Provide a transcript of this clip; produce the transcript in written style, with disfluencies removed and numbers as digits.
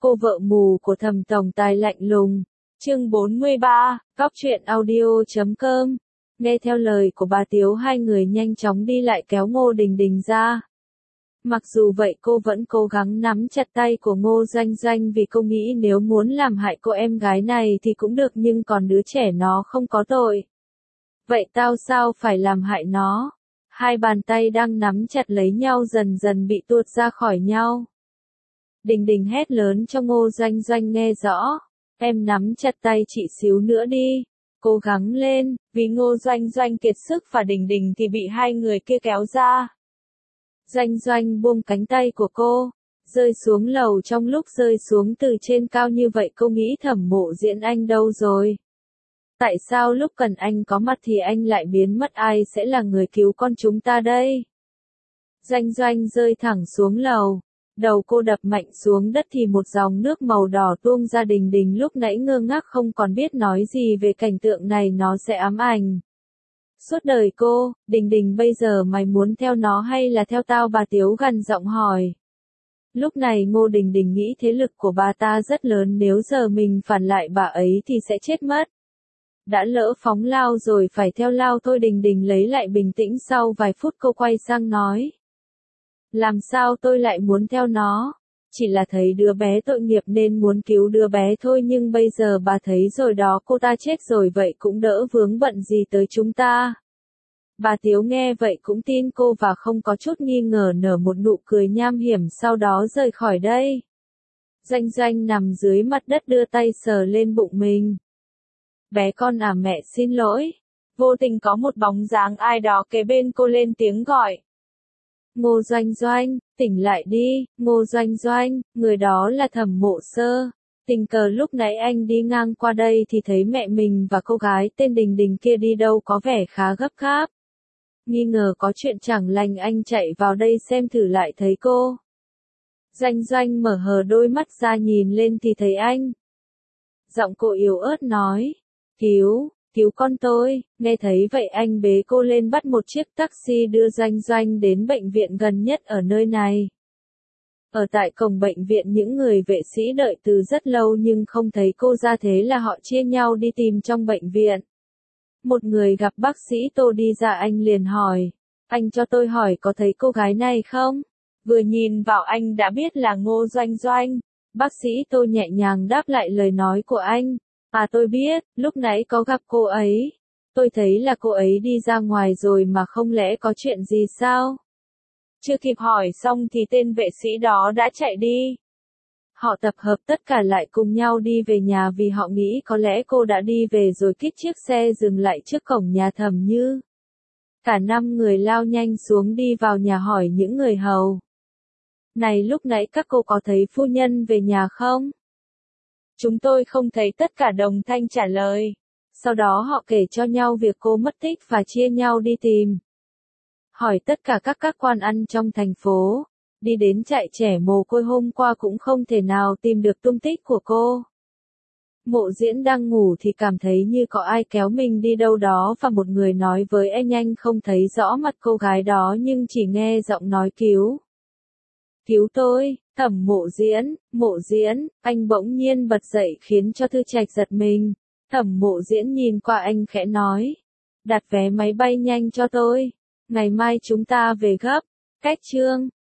Cô vợ mù của Thẩm tổng tài lạnh lùng. Chương 43, Góc truyện audio.com. Nghe theo lời của bà Tiếu, hai người nhanh chóng đi lại kéo Ngô Đình Đình ra. Mặc dù vậy cô vẫn cố gắng nắm chặt tay của Ngô Doanh Doanh vì cô nghĩ nếu muốn làm hại cô em gái này thì cũng được, nhưng còn đứa trẻ nó không có tội. Vậy tao sao phải làm hại nó? Hai bàn tay đang nắm chặt lấy nhau dần dần bị tuột ra khỏi nhau. Đình Đình hét lớn cho Ngô Doanh Doanh nghe rõ. Em nắm chặt tay chị xíu nữa đi. Cố gắng lên, vì Ngô Doanh Doanh kiệt sức và Đình Đình thì bị hai người kia kéo ra. Doanh Doanh buông cánh tay của cô, rơi xuống lầu. Trong lúc rơi xuống từ trên cao như vậy cô nghĩ Thẩm Mộ Diễn anh đâu rồi? Tại sao lúc cần anh có mặt thì anh lại biến mất, ai sẽ là người cứu con chúng ta đây? Doanh Doanh rơi thẳng xuống lầu, đầu cô đập mạnh xuống đất thì một dòng nước màu đỏ tuôn ra. Đình Đình lúc nãy ngơ ngác không còn biết nói gì về cảnh tượng này, nó sẽ ám ảnh suốt đời cô. Đình Đình, bây giờ mày muốn theo nó hay là theo tao? Bà Tiếu gằn giọng hỏi. Lúc này Ngô Đình Đình nghĩ thế lực của bà ta rất lớn, nếu giờ mình phản lại bà ấy thì sẽ chết mất. Đã lỡ phóng lao rồi phải theo lao thôi. Đình Đình lấy lại bình tĩnh sau vài phút, cô quay sang nói. Làm sao tôi lại muốn theo nó? Chỉ là thấy đứa bé tội nghiệp nên muốn cứu đứa bé thôi, nhưng bây giờ bà thấy rồi đó, cô ta chết rồi vậy cũng đỡ vướng bận gì tới chúng ta. Bà Tiếu nghe vậy cũng tin cô và không có chút nghi ngờ, nở một nụ cười nham hiểm, sau đó rời khỏi đây. Doanh Doanh nằm dưới mặt đất đưa tay sờ lên bụng mình. Bé con à, mẹ xin lỗi. Vô tình có một bóng dáng ai đó kế bên cô lên tiếng gọi. Ngô Doanh Doanh, tỉnh lại đi. Ngô Doanh Doanh, người đó là Thẩm Mộ Sơ. Tình cờ lúc nãy anh đi ngang qua đây thì thấy mẹ mình và cô gái tên Đình Đình kia đi đâu có vẻ khá gấp gáp. Nghi ngờ có chuyện chẳng lành anh chạy vào đây xem thử, lại thấy cô. Doanh Doanh mở hờ đôi mắt ra nhìn lên thì thấy anh. Giọng cô yếu ớt nói. Cứu con tôi. Nghe thấy vậy anh bế cô lên, bắt một chiếc taxi đưa Doanh Doanh đến bệnh viện gần nhất ở nơi này. Ở tại cổng bệnh viện, những người vệ sĩ đợi từ rất lâu nhưng không thấy cô ra, thế là họ chia nhau đi tìm trong bệnh viện. Một người gặp bác sĩ Tô đi ra, anh liền hỏi. Anh cho tôi hỏi có thấy cô gái này không? Vừa nhìn vào anh đã biết là Ngô Doanh Doanh. Bác sĩ Tô nhẹ nhàng đáp lại lời nói của anh. À, tôi biết, lúc nãy có gặp cô ấy. Tôi thấy là cô ấy đi ra ngoài rồi mà, không lẽ có chuyện gì sao? Chưa kịp hỏi xong thì tên vệ sĩ đó đã chạy đi. Họ tập hợp tất cả lại cùng nhau đi về nhà vì họ nghĩ có lẽ cô đã đi về rồi. Kích chiếc xe dừng lại trước cổng nhà Thẩm Như. Cả 5 người lao nhanh xuống đi vào nhà hỏi những người hầu. Này, lúc nãy các cô có thấy phu nhân về nhà không? Chúng tôi không thấy, tất cả đồng thanh trả lời. Sau đó họ kể cho nhau việc cô mất tích và chia nhau đi tìm. Hỏi tất cả các quan ăn trong thành phố. Đi đến trại trẻ mồ côi hôm qua cũng không thể nào tìm được tung tích của cô. Mộ Diễn đang ngủ thì cảm thấy như có ai kéo mình đi đâu đó, và một người nói với anh không thấy rõ mặt cô gái đó nhưng chỉ nghe giọng nói cứu. Cứu tôi. Thẩm Mộ Diễn, anh bỗng nhiên bật dậy khiến cho Thư Trạch giật mình. Thẩm Mộ Diễn nhìn qua anh khẽ nói. Đặt vé máy bay nhanh cho tôi. Ngày mai chúng ta về gấp. Cách chương.